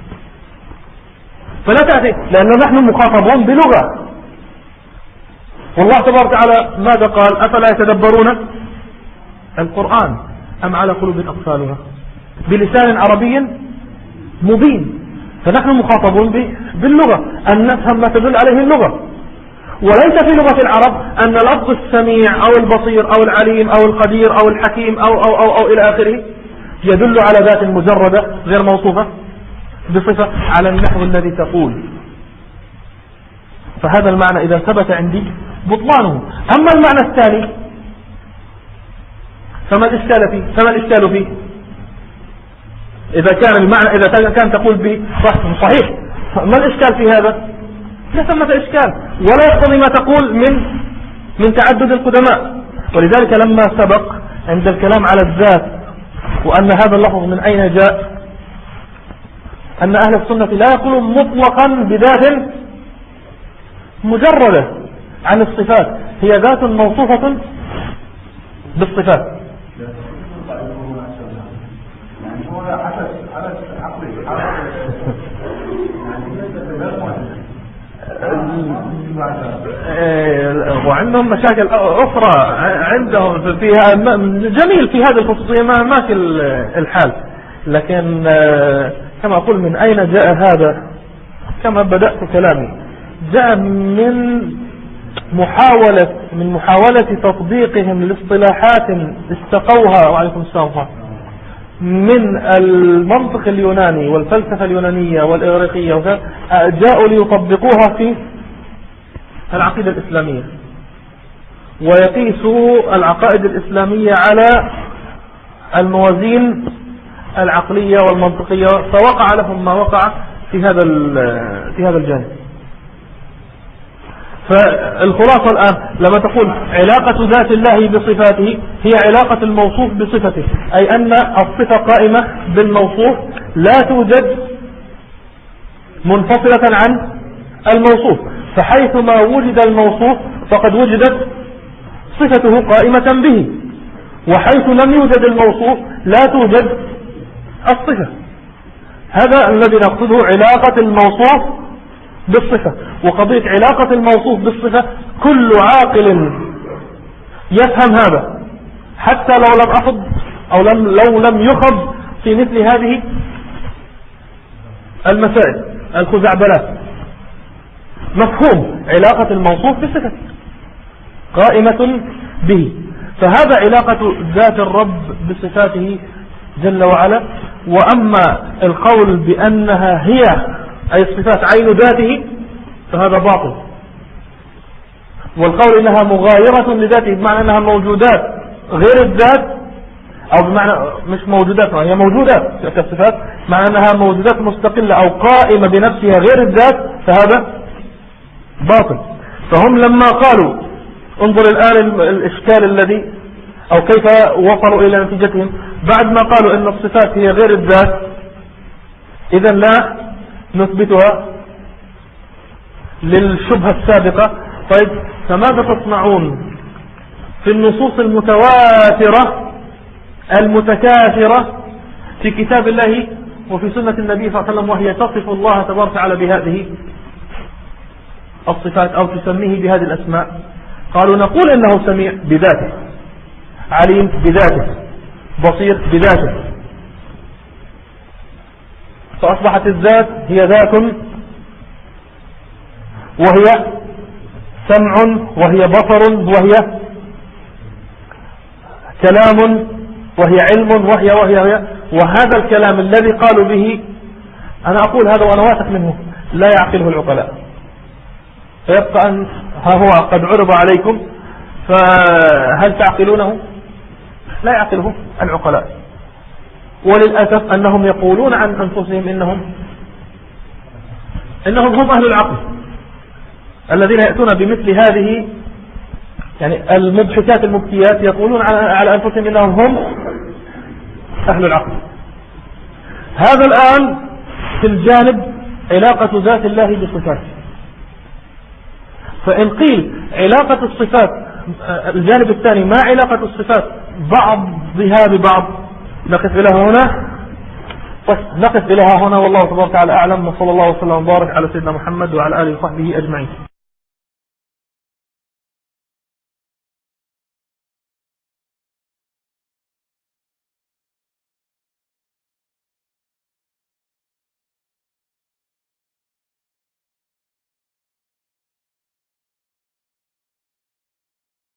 فلا تأتي، لأنه نحن مخاطبون بلغة، والله تبارك وتعالى ماذا قال؟ أفلا يتدبرون القرآن أم على قلوب أقفالها، بلسان عربي مبين. فنحن مخاطبون باللغة، أن نفهم ما تدل عليه اللغة. وليس في لغة العرب أن لفظ السميع أو البصير أو العليم أو القدير أو الحكيم أو, أو, أو, أو إلى آخره يدل على ذات مجردة غير موصوفة بصفة على النحو الذي تقول. فهذا المعنى إذا ثبت عندي بطلانه. أما المعنى الثاني فما الإشكال فيه؟ فما الإشكال فيه؟ إذا كان المعنى إذا كان تقول به صحيح، ما الإشكال في هذا؟ لا ثمة إشكال، ولا يقتضي ما تقول من من تعدد القدماء. ولذلك لما سبق عند الكلام على الذات وأن هذا اللفظ من أين جاء، أن أهل السنة لا يقولون مطلقا بذات مجردة عن الصفات، هي ذات موصوفة بالصفات. وعندهم مشاكل أخرى عندهم فيها جميل في هذه الخصوصية ما ماشي الحال. لكن كما أقول من أين جاء هذا؟ كما بدأت كلامي جاء من محاولة من محاولة تطبيقهم لاصطلاحات استقوها وعليكم السلام من المنطق اليوناني والفلسفة اليونانية والإغريقية، جاءوا ليطبقوها في العقيدة الإسلامية، ويقيسوا العقائد الإسلامية على الموازين العقلية والمنطقية، فوقع لهم ما وقع في هذا في هذا الجانب. فالخلاصة الآن لما تقول علاقة ذات الله بصفاته هي علاقة الموصوف بصفته، أي أن الصفة قائمة بالموصوف لا توجد منفصلة عن الموصوف، فحيثما وجد الموصوف فقد وجدت صفته قائمة به، وحيث لم يوجد الموصوف لا توجد الصفة. هذا الذي نقصده علاقة الموصوف بالصفة. وقضية علاقة الموصوف بالصفة كل عاقل يفهم هذا، حتى لو لم أخذ أو لم لو لم يخض في مثل هذه المسائل الخزعبلات. مفهوم علاقة الموصوف بصفة قائمة به، فهذا علاقة ذات الرب بصفاته جل وعلا. وأما القول بأنها هي أي الصفات عين ذاته فهذا باطل، والقول إنها مغايرة لذاته بمعنى أنها موجودات غير الذات، أو بمعنى مش موجودات، هي موجودات كالصفات، معنى أنها موجودات مستقلة أو قائمة بنفسها غير الذات، فهذا باطل. فهم لما قالوا انظر الآن الإشكال الذي أو كيف وصلوا إلى نتيجتهم بعد ما قالوا إن الصفات هي غير الذات، إذن لا نثبتها للشبهة السابقة. طيب فماذا تصنعون في النصوص المتواترة المتكاثرة في كتاب الله وفي سنة النبي صلى الله عليه وسلم، وهي تصف الله تبارك وتعالى بهذه الصفات أو تسميه بهذه الأسماء؟ قالوا نقول إنه سميع بذاته، عليم بذاته، بصير بذاته. فأصبحت الذات هي ذات، وهي سمع، وهي بصر، وهي كلام، وهي علم، وهي وهي وهي وهذا الكلام الذي قالوا به أنا أقول هذا وأنا واثق منه لا يعقله العقلاء، فيبقى أن ها هو قد عرض عليكم فهل تعقلونه؟ لا يعقله العقلاء. وللأسف أنهم يقولون عن أنفسهم إنهم إنهم هم أهل العقل الذين يأتون بمثل هذه يعني المضحكات المبكيات، يقولون على أنفسهم إنهم هم أهل العقل. هذا الآن في الجانب علاقة ذات الله بصفاته. فإن قيل علاقة الصفات الجانب الثاني ما علاقة الصفات بعضها ببعض، نقف إلى هنا نقف إلى هنا والله تبارك وتعالى أعلم، وصلى الله وسلم وبارك على سيدنا محمد وعلى آله وصحبه أجمعين.